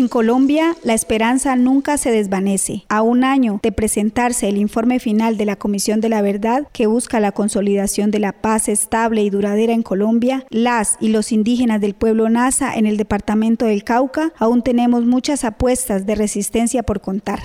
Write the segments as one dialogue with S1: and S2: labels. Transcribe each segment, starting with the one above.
S1: En Colombia, la esperanza nunca se desvanece. A un año de presentarse el informe final de la Comisión de la Verdad, que busca la consolidación de la paz estable y duradera en Colombia, las y los indígenas del pueblo Nasa en el departamento del Cauca aún tenemos muchas apuestas de resistencia por contar.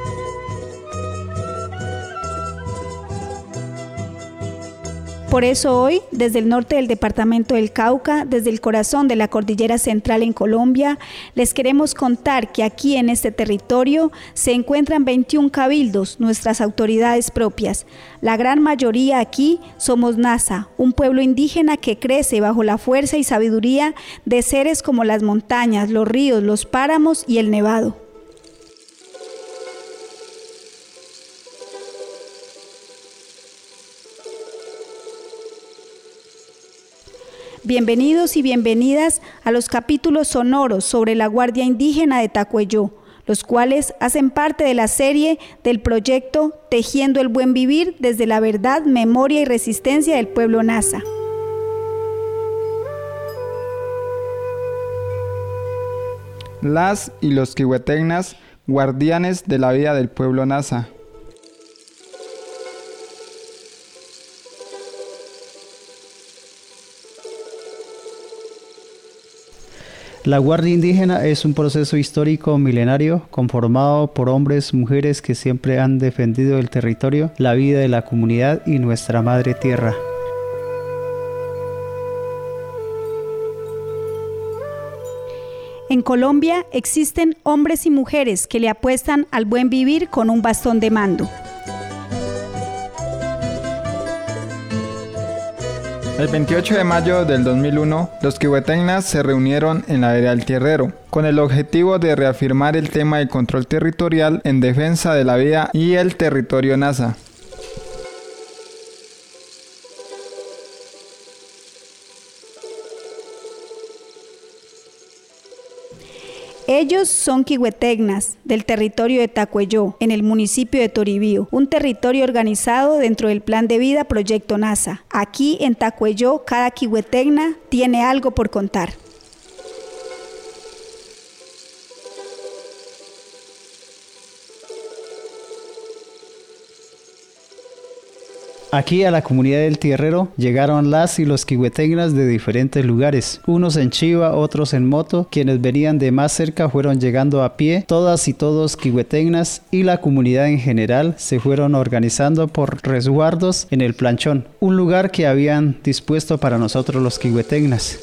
S1: Por eso hoy, desde el norte del departamento del Cauca, desde el corazón de la cordillera central en Colombia, les queremos contar que aquí en este territorio se encuentran 21 cabildos, nuestras autoridades propias. La gran mayoría aquí somos Nasa, un pueblo indígena que crece bajo la fuerza y sabiduría de seres como las montañas, los ríos, los páramos y el nevado. Bienvenidos y bienvenidas a los capítulos sonoros sobre la Guardia Indígena de Tacuelló, los cuales hacen parte de la serie del proyecto Tejiendo el Buen Vivir desde la verdad, memoria y resistencia del pueblo Nasa.
S2: Las y los quihuetegnas, guardianes de la vida del pueblo Nasa.
S3: La Guardia Indígena es un proceso histórico milenario conformado por hombres, mujeres que siempre han defendido el territorio, la vida de la comunidad y nuestra madre tierra.
S1: En Colombia existen hombres y mujeres que le apuestan al buen vivir con un bastón de mando.
S2: El 28 de mayo del 2001, los quihuetegnas se reunieron en la vereda del Tierrero, con el objetivo de reafirmar el tema del control territorial en defensa de la vida y el territorio Nasa.
S1: Ellos son quihuetegnas del territorio de Tacuelló, en el municipio de Toribío, un territorio organizado dentro del Plan de Vida Proyecto Nasa. Aquí en Tacuelló, cada quihuetegna tiene algo por contar.
S3: Aquí a la comunidad del Tierrero llegaron las y los quihuetegnas de diferentes lugares, unos en chiva, otros en moto. Quienes venían de más cerca fueron llegando a pie, todas y todos quihuetegnas, y la comunidad en general se fueron organizando por resguardos en el planchón, un lugar que habían dispuesto para nosotros los quihuetegnas.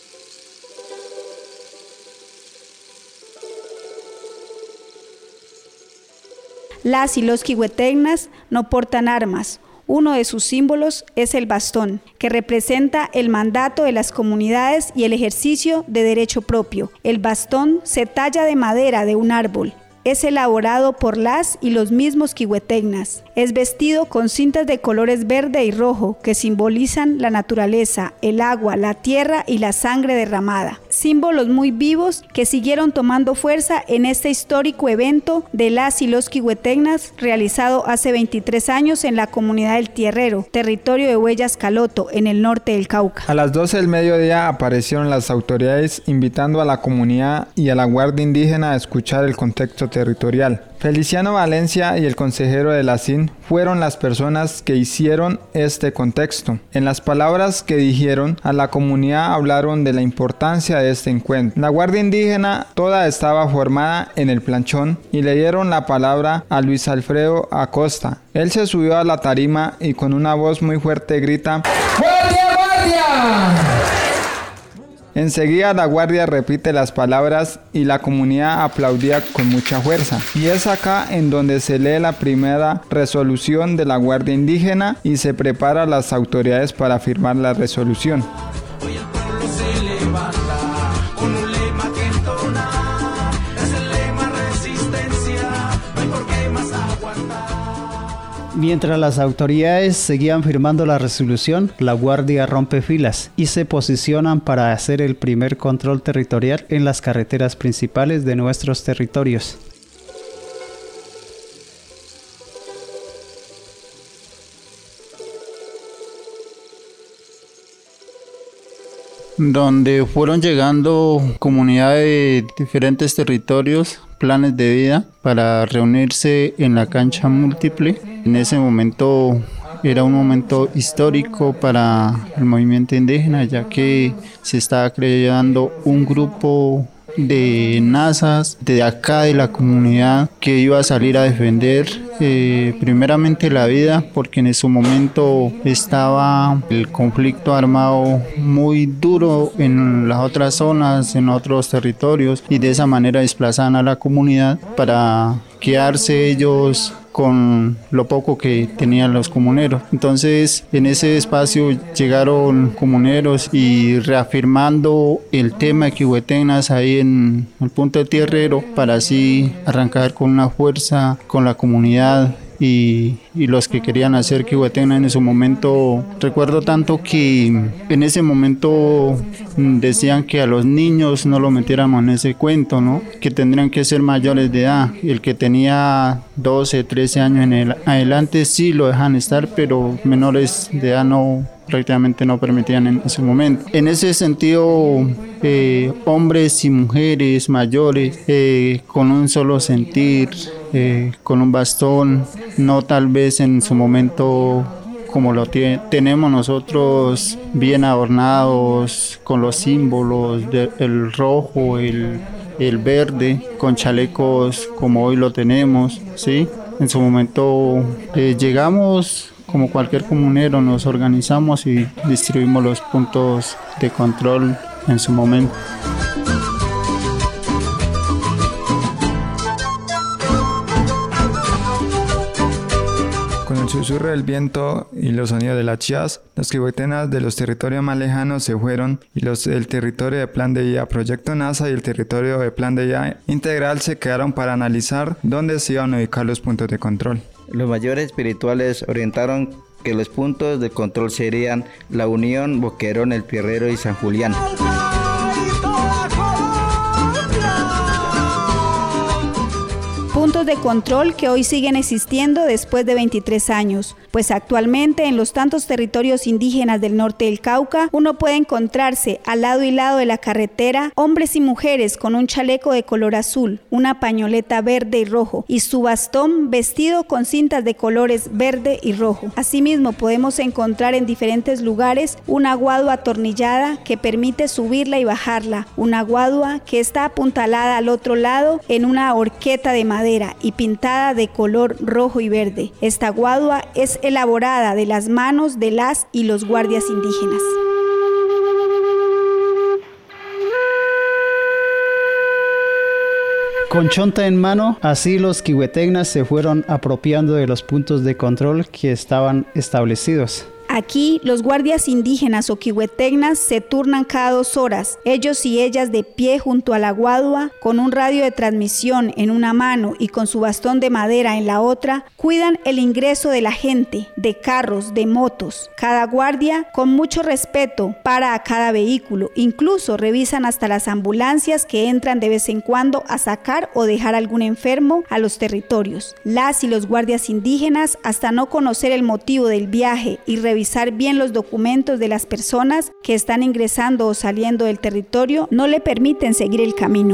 S1: Las y los quihuetegnas no portan armas. Uno de sus símbolos es el bastón, que representa el mandato de las comunidades y el ejercicio de derecho propio. El bastón se talla de madera de un árbol. Es elaborado por las y los mismos quihuetegnas. Es vestido con cintas de colores verde y rojo que simbolizan la naturaleza, el agua, la tierra y la sangre derramada. Símbolos muy vivos que siguieron tomando fuerza en este histórico evento de las y los quihuetegnas realizado hace 23 años en la comunidad del Tierrero, territorio de Huellas Caloto, en el norte del Cauca.
S2: A las 12 del mediodía aparecieron las autoridades invitando a la comunidad y a la Guardia Indígena a escuchar el contexto territorial. Feliciano Valencia y el consejero de la CIN fueron las personas que hicieron este contexto. En las palabras que dijeron a la comunidad hablaron de la importancia de este encuentro. La Guardia Indígena toda estaba formada en el planchón y le dieron la palabra a Luis Alfredo Acosta. Él se subió a la tarima y con una voz muy fuerte grita: ¡Guardia, guardia! Enseguida la guardia repite las palabras y la comunidad aplaudía con mucha fuerza. Y es acá en donde se lee la primera resolución de la Guardia Indígena y se preparan las autoridades para firmar la resolución.
S4: Hoy el pueblo se levanta con un lema que entona, es el lema resistencia, no hay por qué más aguantar.
S3: Mientras las autoridades seguían firmando la resolución, la Guardia rompe filas y se posicionan para hacer el primer control territorial en las carreteras principales de nuestros territorios.
S5: donde fueron llegando comunidades de diferentes territorios, planes de vida, para reunirse en la cancha múltiple. En ese momento era un momento histórico para el movimiento indígena, ya que se estaba creando un grupo de nazas de acá de la comunidad que iba a salir a defender primeramente la vida, porque en ese momento estaba el conflicto armado muy duro en las otras zonas, en otros territorios, y de esa manera desplazaban a la comunidad para quedarse ellos con lo poco que tenían los comuneros. Entonces, en ese espacio llegaron comuneros y reafirmando el tema de Quihuetennas ahí en el punto de Tierrero, para así arrancar con una fuerza con la comunidad y los que querían hacer Quihuetenna en ese momento. Recuerdo tanto que en ese momento decían que a los niños no lo metiéramos en ese cuento, ¿no? Que tendrían que ser mayores de edad. El que tenía 12, 13 años en adelante sí lo dejan estar, pero menores de edad no, prácticamente no permitían en ese momento. En ese sentido, hombres y mujeres mayores con un solo sentir, con un bastón, no tal vez en su momento como lo tenemos nosotros, bien adornados con los símbolos del rojo, el verde, con chalecos como hoy lo tenemos, ¿sí? En su momento llegamos como cualquier comunero, nos organizamos y distribuimos los puntos de control en su momento.
S2: Con el susurro del viento y los sonidos de las chías, los quihuetennas de los territorios más lejanos se fueron y los del territorio de Plan de Vida Proyecto NASA y el territorio de Plan de Vida Integral se quedaron para analizar dónde se iban a ubicar los puntos de control.
S6: Los mayores espirituales orientaron que los puntos de control serían La Unión, Boquerón, El Tierrero y San Julián.
S1: Puntos de control que hoy siguen existiendo después de 23 años, pues actualmente en los tantos territorios indígenas del norte del Cauca, uno puede encontrarse al lado y lado de la carretera hombres y mujeres con un chaleco de color azul, una pañoleta verde y rojo y su bastón vestido con cintas de colores verde y rojo. Asimismo, podemos encontrar en diferentes lugares una guadua atornillada que permite subirla y bajarla, una guadua que está apuntalada al otro lado en una horqueta de madera y pintada de color rojo y verde. Esta guadua es elaborada de las manos de las y los guardias indígenas.
S3: Con chonta en mano, así los quihuetennas se fueron apropiando de los puntos de control que estaban establecidos.
S1: Aquí, los guardias indígenas o quihuetennas se turnan cada 2 horas, ellos y ellas de pie junto a la guadua, con un radio de transmisión en una mano y con su bastón de madera en la otra, cuidan el ingreso de la gente, de carros, de motos. Cada guardia, con mucho respeto, para a cada vehículo, incluso revisan hasta las ambulancias que entran de vez en cuando a sacar o dejar algún enfermo a los territorios. Las y los guardias indígenas, hasta no conocer el motivo del viaje y revisar bien los documentos de las personas que están ingresando o saliendo del territorio, no le permiten seguir el camino.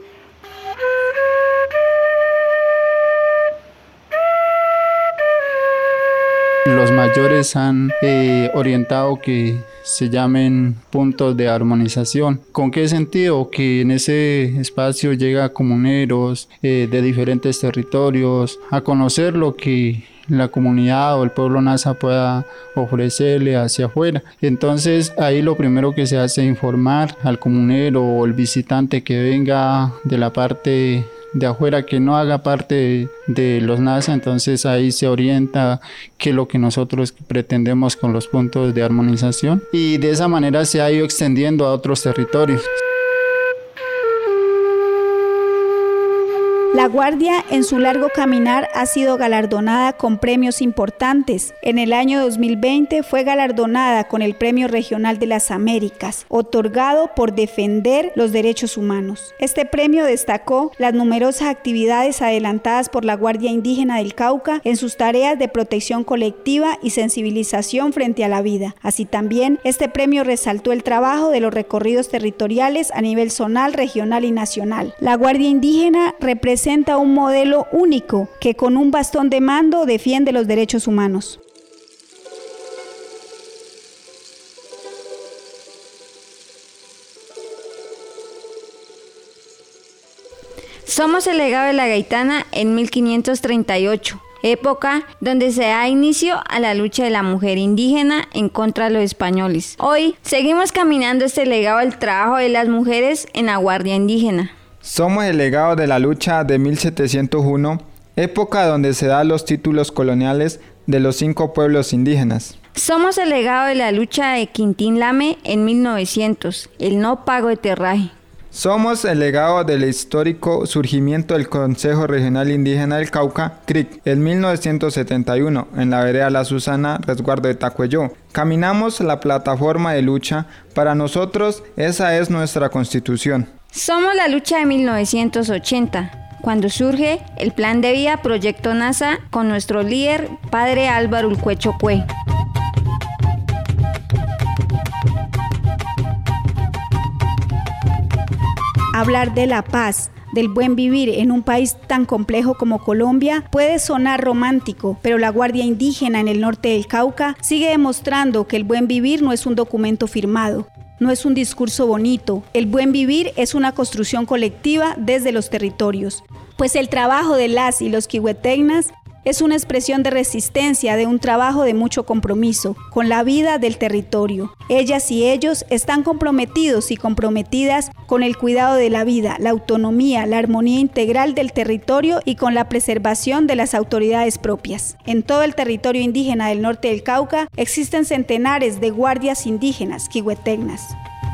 S5: Los mayores han orientado que se llamen puntos de armonización. ¿Con qué sentido? Que en ese espacio llega comuneros de diferentes territorios a conocer lo que la comunidad o el pueblo nasa pueda ofrecerle hacia afuera. Entonces ahí lo primero que se hace es informar al comunero o el visitante que venga de la parte de afuera, que no haga parte de los NASA. Entonces ahí se orienta qué es lo que nosotros pretendemos con los puntos de armonización, y de esa manera se ha ido extendiendo a otros territorios.
S1: La Guardia en su largo caminar ha sido galardonada con premios importantes. En el año 2020 fue galardonada con el Premio Regional de las Américas, otorgado por defender los derechos humanos. Este premio destacó las numerosas actividades adelantadas por la Guardia Indígena del Cauca en sus tareas de protección colectiva y sensibilización frente a la vida. Así también, este premio resaltó el trabajo de los recorridos territoriales a nivel zonal, regional y nacional. La Guardia Indígena representa un modelo único que con un bastón de mando defiende los derechos humanos.
S7: Somos el legado de la Gaitana en 1538, época donde se da inicio a la lucha de la mujer indígena en contra de los españoles. Hoy seguimos caminando este legado del trabajo de las mujeres en la Guardia Indígena.
S2: Somos el legado de la lucha de 1701, época donde se dan los títulos coloniales de los 5 pueblos indígenas.
S7: Somos el legado de la lucha de Quintín Lame en 1900, el no pago de terraje.
S2: Somos el legado del histórico surgimiento del Consejo Regional Indígena del Cauca, CRIC, en 1971, en la vereda La Susana, resguardo de Tacuelló. Caminamos la plataforma de lucha, para nosotros esa es nuestra constitución.
S7: Somos la lucha de 1980, cuando surge el Plan de Vida Proyecto NASA con nuestro líder, Padre Álvaro Ulcuecho Cue.
S1: Hablar de la paz, del buen vivir en un país tan complejo como Colombia puede sonar romántico, pero la Guardia Indígena en el norte del Cauca sigue demostrando que el buen vivir no es un documento firmado. No es un discurso bonito, el buen vivir es una construcción colectiva desde los territorios, pues el trabajo de las y los quihuetegnas es una expresión de resistencia, de un trabajo de mucho compromiso con la vida del territorio. Ellas y ellos están comprometidos y comprometidas con el cuidado de la vida, la autonomía, la armonía integral del territorio y con la preservación de las autoridades propias. En todo el territorio indígena del norte del Cauca existen centenares de guardias indígenas quihuetegnas.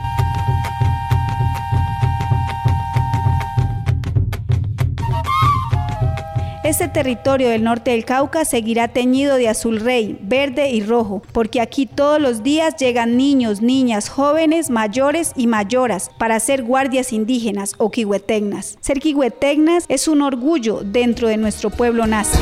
S1: Este territorio del norte del Cauca seguirá teñido de azul rey, verde y rojo, porque aquí todos los días llegan niños, niñas, jóvenes, mayores y mayoras para ser guardias indígenas o quihuetegnas. Ser quihuetegnas es un orgullo dentro de nuestro pueblo nasa.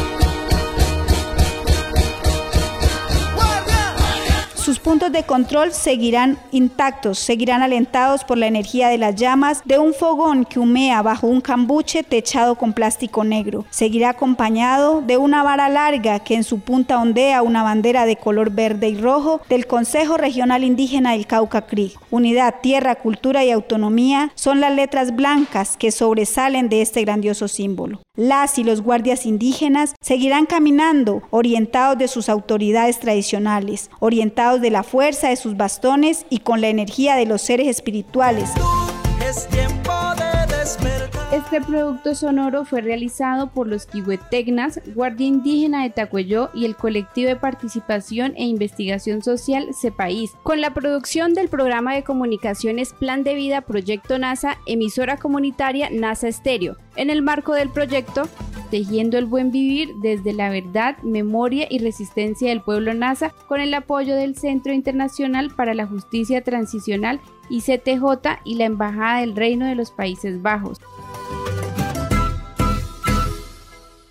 S1: Sus puntos de control seguirán intactos, seguirán alentados por la energía de las llamas de un fogón que humea bajo un cambuche techado con plástico negro. Seguirá acompañado de una vara larga que en su punta ondea una bandera de color verde y rojo del Consejo Regional Indígena del Cauca CRIC. Unidad, tierra, cultura y autonomía son las letras blancas que sobresalen de este grandioso símbolo. Las y los guardias indígenas seguirán caminando orientados de sus autoridades tradicionales, orientados de la fuerza de sus bastones y con la energía de los seres espirituales.
S8: Este producto sonoro fue realizado por los quihuetegnas, Guardia Indígena de Tacuelló y el Colectivo de Participación e Investigación Social CEPAIS, con la producción del programa de comunicaciones Plan de Vida Proyecto NASA, emisora comunitaria NASA Estéreo, en el marco del proyecto Tejiendo el Buen Vivir desde la Verdad, Memoria y Resistencia del Pueblo NASA, con el apoyo del Centro Internacional para la Justicia Transicional ICTJ y la Embajada del Reino de los Países Bajos.